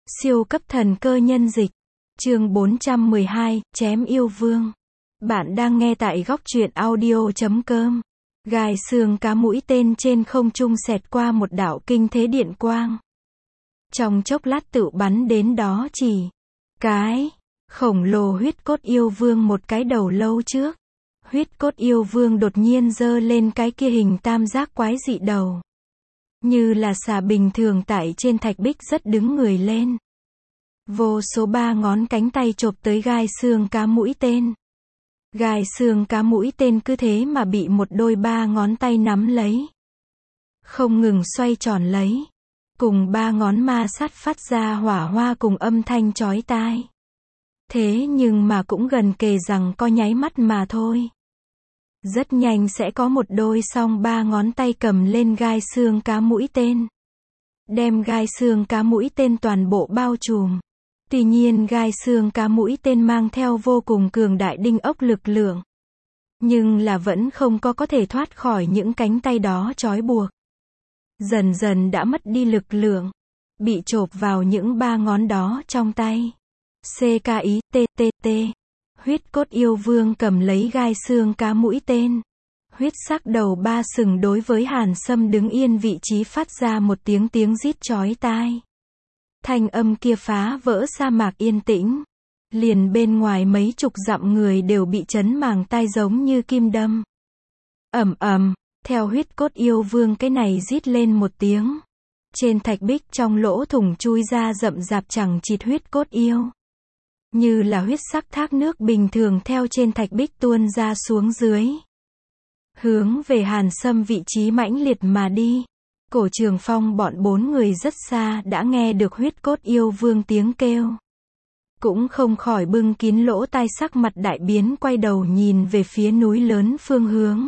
Siêu cấp thần cơ nhân dịch. Chương 412, chém yêu vương. Bạn đang nghe tại góc truyện audio.com. Gai xương cá mũi tên trên không trung xẹt qua một đạo kinh thế điện quang. Trong chốc lát tự bắn đến đó chỉ cái khổng lồ huyết cốt yêu vương một cái đầu lâu trước. Huyết cốt yêu vương đột nhiên giơ lên cái kia hình tam giác quái dị đầu. Như là xà bình thường tại trên thạch bích rất đứng người lên. Vô số ba ngón cánh tay chộp tới gai xương cá mũi tên. Gai xương cá mũi tên cứ thế mà bị một đôi ba ngón tay nắm lấy. Không ngừng xoay tròn lấy. Cùng ba ngón ma sát phát ra hỏa hoa cùng âm thanh chói tai. Thế nhưng mà cũng gần kề rằng có nháy mắt mà thôi. Rất nhanh sẽ có một đôi song ba ngón tay cầm lên gai xương cá mũi tên. Đem gai xương cá mũi tên toàn bộ bao trùm. Tuy nhiên gai xương cá mũi tên mang theo vô cùng cường đại đinh ốc lực lượng. Nhưng là vẫn không có thể thoát khỏi những cánh tay đó trói buộc. Dần dần đã mất đi lực lượng. Bị chộp vào những ba ngón đó trong tay. CKITTT. Huyết cốt yêu vương cầm lấy gai xương cá mũi tên. Huyết sắc đầu ba sừng đối với Hàn Sâm đứng yên vị trí phát ra một tiếng rít chói tai. Thanh âm kia phá vỡ sa mạc yên tĩnh. Liền bên ngoài mấy chục dặm người đều bị chấn màng tai giống như kim đâm. Ầm ầm, theo huyết cốt yêu vương cái này rít lên một tiếng. Trên thạch bích trong lỗ thủng chui ra rậm rạp chẳng chịt huyết cốt yêu. Như là huyết sắc thác nước bình thường theo trên thạch bích tuôn ra xuống dưới. Hướng về Hàn Sâm vị trí mãnh liệt mà đi. Cổ Trường Phong bọn bốn người rất xa đã nghe được huyết cốt yêu vương tiếng kêu. Cũng không khỏi bưng kín lỗ tai sắc mặt đại biến quay đầu nhìn về phía núi lớn phương hướng.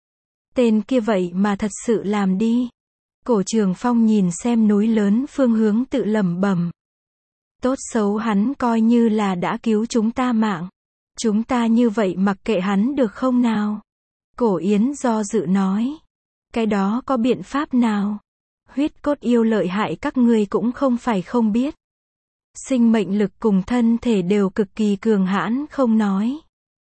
Tên kia vậy mà thật sự làm đi. Cổ Trường Phong nhìn xem núi lớn phương hướng tự lẩm bẩm. Tốt xấu hắn coi như là đã cứu chúng ta mạng. Chúng ta như vậy mặc kệ hắn được không nào? Cổ Yến do dự nói. Cái đó có biện pháp nào? Huyết cốt yêu lợi hại các ngươi cũng không phải không biết. Sinh mệnh lực cùng thân thể đều cực kỳ cường hãn không nói.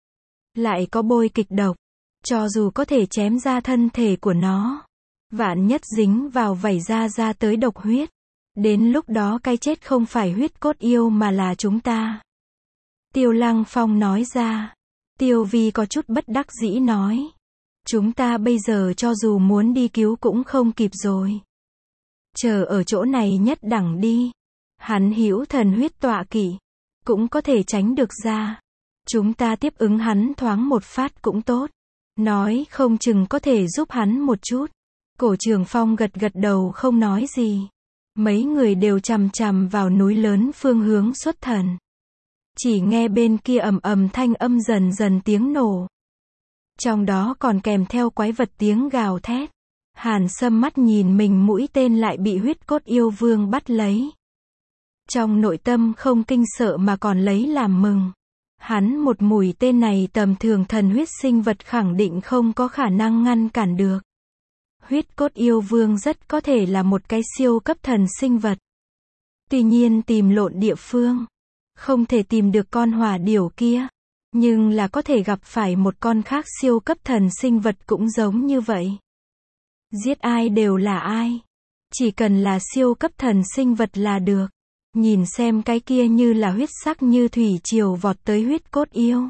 Lại có bôi kịch độc. Cho dù có thể chém ra thân thể của nó. Vạn nhất dính vào vảy ra tới độc huyết. Đến lúc đó cái chết không phải huyết cốt yêu mà là chúng ta. Tiêu Lăng Phong nói ra. Tiêu Vi có chút bất đắc dĩ nói. Chúng ta bây giờ cho dù muốn đi cứu cũng không kịp rồi. Chờ ở chỗ này nhất đẳng đi. Hắn hữu thần huyết tọa kỵ. Cũng có thể tránh được ra. Chúng ta tiếp ứng hắn thoáng một phát cũng tốt. Nói không chừng có thể giúp hắn một chút. Cổ Trường Phong gật đầu không nói gì. Mấy người đều chằm chằm vào núi lớn phương hướng xuất thần. Chỉ nghe bên kia ầm ầm thanh âm dần dần tiếng nổ. Trong đó còn kèm theo quái vật tiếng gào thét. Hàn Sâm mắt nhìn mình mũi tên lại bị huyết cốt yêu vương bắt lấy. Trong nội tâm không kinh sợ mà còn lấy làm mừng. Hắn một mũi tên này tầm thường thần huyết sinh vật khẳng định không có khả năng ngăn cản được. Huyết cốt yêu vương rất có thể là một cái siêu cấp thần sinh vật. Tuy nhiên tìm lộn địa phương. Không thể tìm được con hỏa điểu kia. Nhưng là có thể gặp phải một con khác siêu cấp thần sinh vật cũng giống như vậy. Giết ai đều là ai. Chỉ cần là siêu cấp thần sinh vật là được. Nhìn xem cái kia như là huyết sắc như thủy triều vọt tới huyết cốt yêu.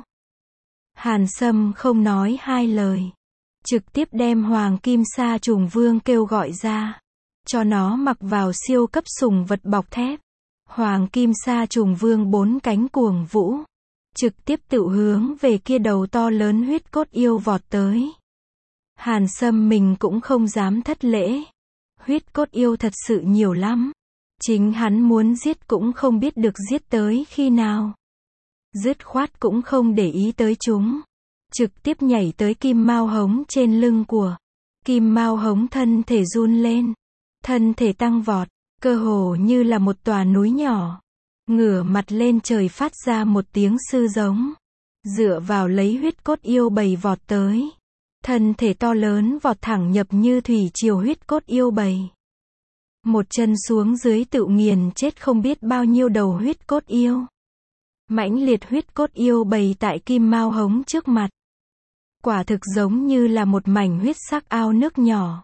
Hàn Sâm không nói hai lời. Trực tiếp đem Hoàng Kim Sa Trùng Vương kêu gọi ra. Cho nó mặc vào siêu cấp sùng vật bọc thép. Hoàng Kim Sa Trùng Vương bốn cánh cuồng vũ. Trực tiếp tự hướng về kia đầu to lớn huyết cốt yêu vọt tới. Hàn Sâm mình cũng không dám thất lễ. Huyết cốt yêu thật sự nhiều lắm. Chính hắn muốn giết cũng không biết được giết tới khi nào. Dứt khoát cũng không để ý tới chúng. Trực tiếp nhảy tới Kim Mao Hống trên lưng của. Kim Mao Hống thân thể run lên. Thân thể tăng vọt. Cơ hồ như là một tòa núi nhỏ. Ngửa mặt lên trời phát ra một tiếng sư giống. Dựa vào lấy huyết cốt yêu bầy vọt tới. Thân thể to lớn vọt thẳng nhập như thủy triều huyết cốt yêu bầy. Một chân xuống dưới tự nghiền chết không biết bao nhiêu đầu huyết cốt yêu. Mãnh liệt huyết cốt yêu bày tại Kim Mao Hống trước mặt. Quả thực giống như là một mảnh huyết sắc ao nước nhỏ.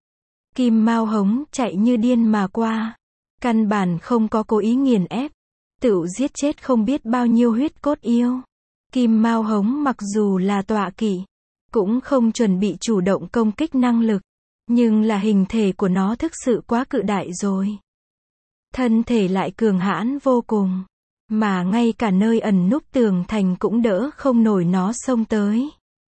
Kim Mao Hống chạy như điên mà qua. Căn bản không có cố ý nghiền ép. Tự giết chết không biết bao nhiêu huyết cốt yêu. Kim Mao Hống mặc dù là tọa kỵ, cũng không chuẩn bị chủ động công kích năng lực. Nhưng là hình thể của nó thực sự quá cự đại rồi. Thân thể lại cường hãn vô cùng. Mà ngay cả nơi ẩn núp tường thành cũng đỡ không nổi nó xông tới.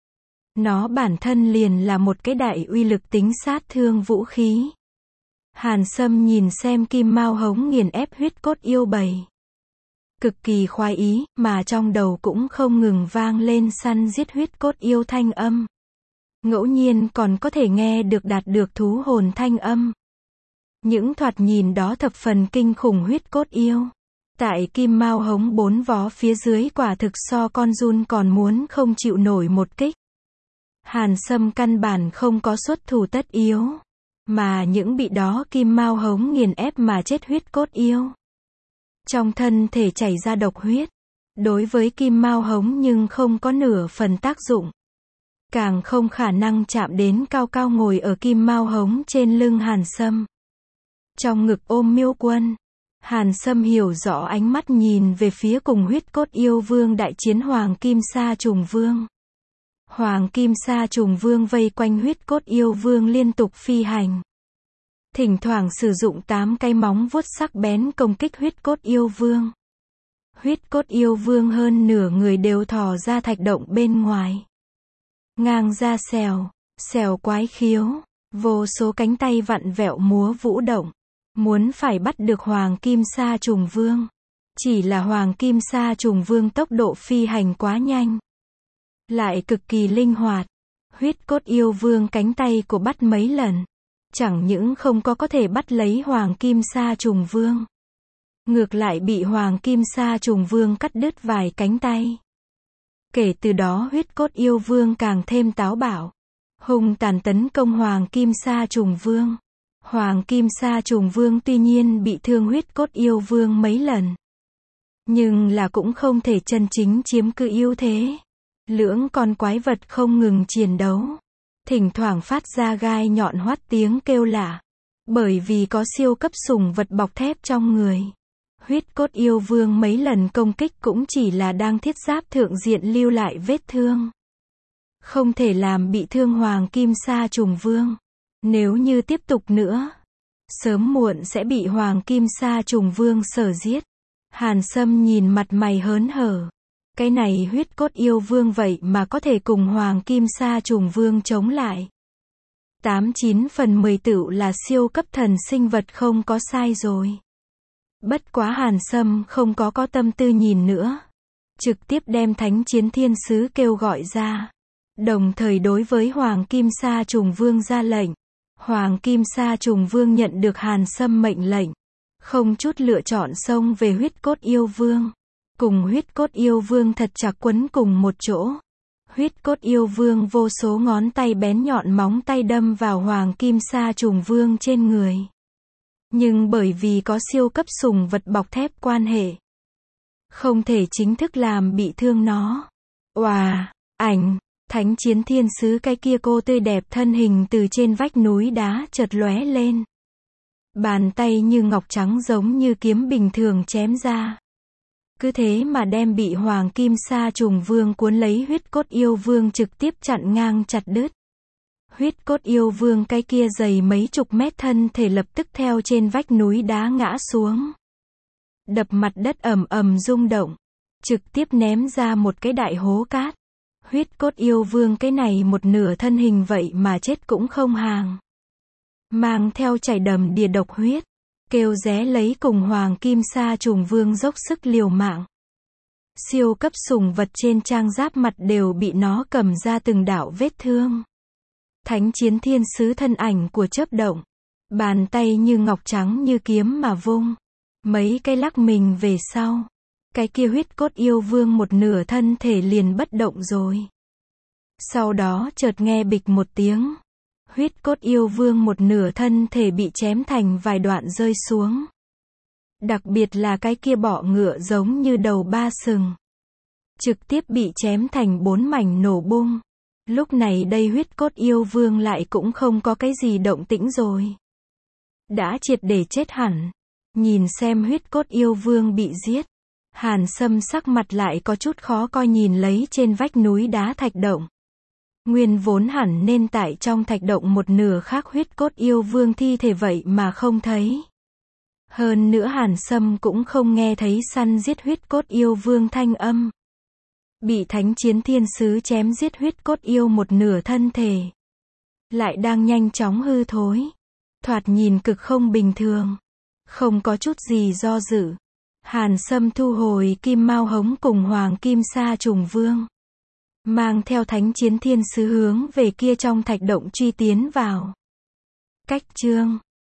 Nó bản thân liền là một cái đại uy lực tính sát thương vũ khí. Hàn Sâm nhìn xem Kim Mao Hống nghiền ép huyết cốt yêu bầy. Cực kỳ khoái ý, mà trong đầu cũng không ngừng vang lên săn giết huyết cốt yêu thanh âm. Ngẫu nhiên còn có thể nghe được đạt được thú hồn thanh âm. Những thoạt nhìn đó thập phần kinh khủng huyết cốt yêu. Tại Kim Mao Hống 4 vó phía dưới quả thực so con giun còn muốn không chịu nổi một kích. Hàn Sâm căn bản không có xuất thủ tất yếu. Mà những bị đó Kim Mao Hống nghiền ép mà chết huyết cốt yêu. Trong thân thể chảy ra độc huyết. Đối với Kim Mao Hống nhưng không có nửa phần tác dụng. Càng không khả năng chạm đến cao cao ngồi ở Kim Mao Hống trên lưng Hàn Sâm. Trong ngực ôm Miêu Quân. Hàn Sâm hiểu rõ ánh mắt nhìn về phía cùng huyết cốt yêu vương đại chiến Hoàng Kim Sa Trùng Vương. Hoàng Kim Sa Trùng Vương vây quanh huyết cốt yêu vương liên tục phi hành. Thỉnh thoảng sử dụng 8 cái móng vuốt sắc bén công kích huyết cốt yêu vương. Huyết cốt yêu vương hơn nửa người đều thò ra thạch động bên ngoài. Ngang ra xèo, xèo quái khiếu, vô số cánh tay vặn vẹo múa vũ động. Muốn phải bắt được Hoàng Kim Sa Trùng Vương. Chỉ là Hoàng Kim Sa Trùng Vương tốc độ phi hành quá nhanh. Lại cực kỳ linh hoạt. Huyết cốt yêu vương cánh tay của bắt mấy lần. Chẳng những không có thể bắt lấy Hoàng Kim Sa Trùng Vương. Ngược lại bị Hoàng Kim Sa Trùng Vương cắt đứt vài cánh tay. Kể từ đó huyết cốt yêu vương càng thêm táo bạo. Hung tàn tấn công Hoàng Kim Sa Trùng Vương. Hoàng Kim Sa Trùng Vương tuy nhiên bị thương huyết cốt yêu vương mấy lần. Nhưng là cũng không thể chân chính chiếm cứ ưu thế. Lưỡng con quái vật không ngừng chiến đấu. Thỉnh thoảng phát ra gai nhọn hoắt tiếng kêu lạ. Bởi vì có siêu cấp sủng vật bọc thép trong người. Huyết cốt yêu vương mấy lần công kích cũng chỉ là đang thiết giáp thượng diện lưu lại vết thương. Không thể làm bị thương Hoàng Kim Sa Trùng Vương. Nếu như tiếp tục nữa, sớm muộn sẽ bị Hoàng Kim Sa Trùng Vương sở giết. Hàn Sâm nhìn mặt mày hớn hở. Cái này huyết cốt yêu vương vậy mà có thể cùng Hoàng Kim Sa Trùng Vương chống lại. 89 phần 10 tựu là siêu cấp thần sinh vật không có sai rồi. Bất quá Hàn Sâm không có tâm tư nhìn nữa. Trực tiếp đem Thánh Chiến Thiên Sứ kêu gọi ra. Đồng thời đối với Hoàng Kim Sa Trùng Vương ra lệnh. Hoàng Kim Sa Trùng Vương nhận được Hàn Sâm mệnh lệnh. Không chút lựa chọn xông về huyết cốt yêu vương. Cùng huyết cốt yêu vương thật chặt quấn cùng một chỗ. Huyết cốt yêu vương vô số ngón tay bén nhọn móng tay đâm vào Hoàng Kim Sa Trùng Vương trên người. Nhưng bởi vì có siêu cấp sủng vật bọc thép quan hệ. Không thể chính thức làm bị thương nó. Oà, ảnh. Thánh Chiến Thiên Sứ cái kia cô tươi đẹp thân hình từ trên vách núi đá chợt lóe lên. Bàn tay như ngọc trắng giống như kiếm bình thường chém ra. Cứ thế mà đem bị Hoàng Kim Sa Trùng Vương cuốn lấy huyết cốt yêu vương trực tiếp chặn ngang chặt đứt. Huyết cốt yêu vương cái kia dày mấy chục mét thân thể lập tức theo trên vách núi đá ngã xuống. Đập mặt đất ầm ầm rung động. Trực tiếp ném ra một cái đại hố cát. Huyết cốt yêu vương cái này một nửa thân hình vậy mà chết cũng không hàng. Mang theo chảy đầm đìa độc huyết. Kêu ré lấy cùng Hoàng Kim Sa Trùng Vương dốc sức liều mạng. Siêu cấp sủng vật trên trang giáp mặt đều bị nó cầm ra từng đạo vết thương. Thánh Chiến Thiên Sứ thân ảnh của chớp động. Bàn tay như ngọc trắng như kiếm mà vung. Mấy cái lắc mình về sau. Cái kia huyết cốt yêu vương một nửa thân thể liền bất động rồi. Sau đó chợt nghe bịch một tiếng. Huyết cốt yêu vương một nửa thân thể bị chém thành vài đoạn rơi xuống. Đặc biệt là cái kia bọ ngựa giống như đầu ba sừng. Trực tiếp bị chém thành 4 mảnh nổ bung. Lúc này đây huyết cốt yêu vương lại cũng không có cái gì động tĩnh rồi. Đã triệt để chết hẳn. Nhìn xem huyết cốt yêu vương bị giết. Hàn Sâm sắc mặt lại có chút khó coi nhìn lấy trên vách núi đá thạch động. Nguyên vốn hẳn nên tại trong thạch động một nửa khác huyết cốt yêu vương thi thể vậy mà không thấy. Hơn nữa Hàn Sâm cũng không nghe thấy săn giết huyết cốt yêu vương thanh âm. Bị thánh chiến thiên sứ chém giết huyết cốt yêu một nửa thân thể. Lại đang nhanh chóng hư thối. Thoạt nhìn cực không bình thường. Không có chút gì do dự. Hàn Sâm thu hồi kim mao hống cùng hoàng kim sa trùng vương. Mang theo thánh chiến thiên sứ hướng về kia trong thạch động truy tiến vào. Cách chương